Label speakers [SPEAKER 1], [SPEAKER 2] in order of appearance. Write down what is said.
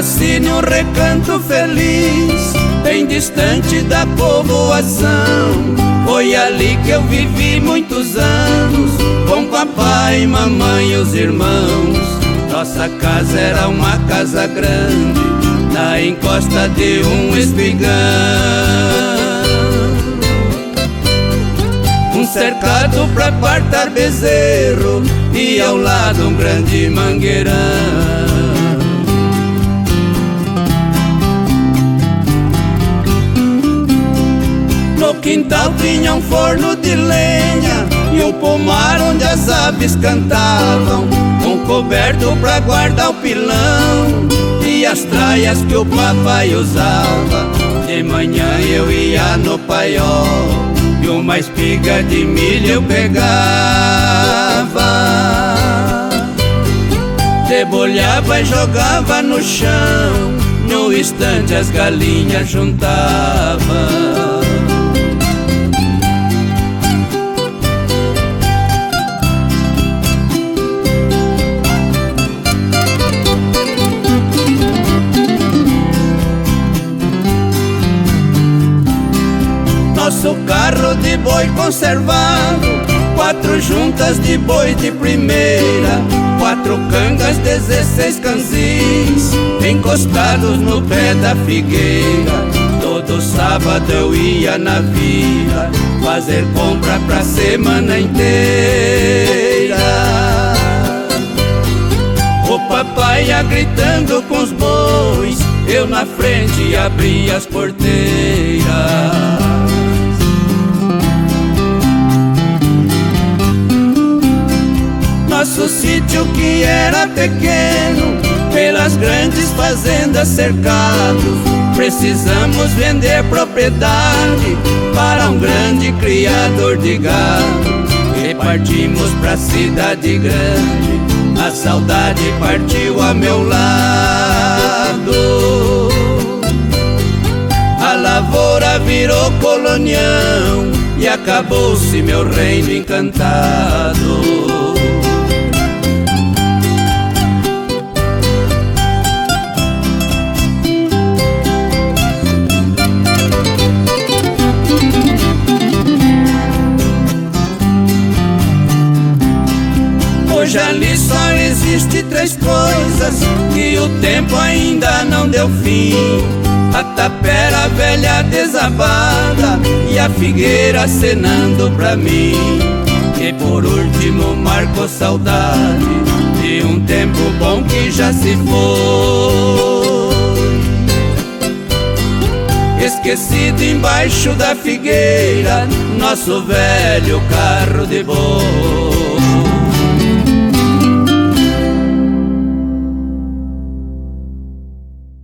[SPEAKER 1] nasci num recanto feliz, bem distante da povoação. Foi ali que eu vivi muitos anos, com papai, mamãe e os irmãos. Nossa casa era uma casa grande, na encosta de um espigão. Um cercado pra quartar bezerro e ao lado um grande mangueirão. No quintal tinha um forno de lenha e um pomar onde as aves cantavam, um coberto pra guardar o pilão e as traias que o papai usava. De manhã eu ia no paiol e uma espiga de milho eu pegava, debulhava e jogava no chão, no instante as galinhas juntava. Nosso carro de boi conservado, 4 juntas de boi de primeira, 4 cangas, 16 canzis, encostados no pé da figueira. Todo sábado eu ia na vila fazer compra pra semana inteira. O papai ia gritando com os bois, eu na frente abria as porteiras. Nosso sítio que era pequeno, pelas grandes fazendas cercados, precisamos vender propriedade para um grande criador de gado. E partimos pra cidade grande, a saudade partiu a meu lado. A lavoura virou colonião e acabou-se meu reino encantado. Hoje ali só existe 3 coisas que o tempo ainda não deu fim: a tapera velha desabada e a figueira acenando pra mim. E por último marcou saudade de um tempo bom que já se foi. Esquecido embaixo da figueira, nosso velho carro de boi.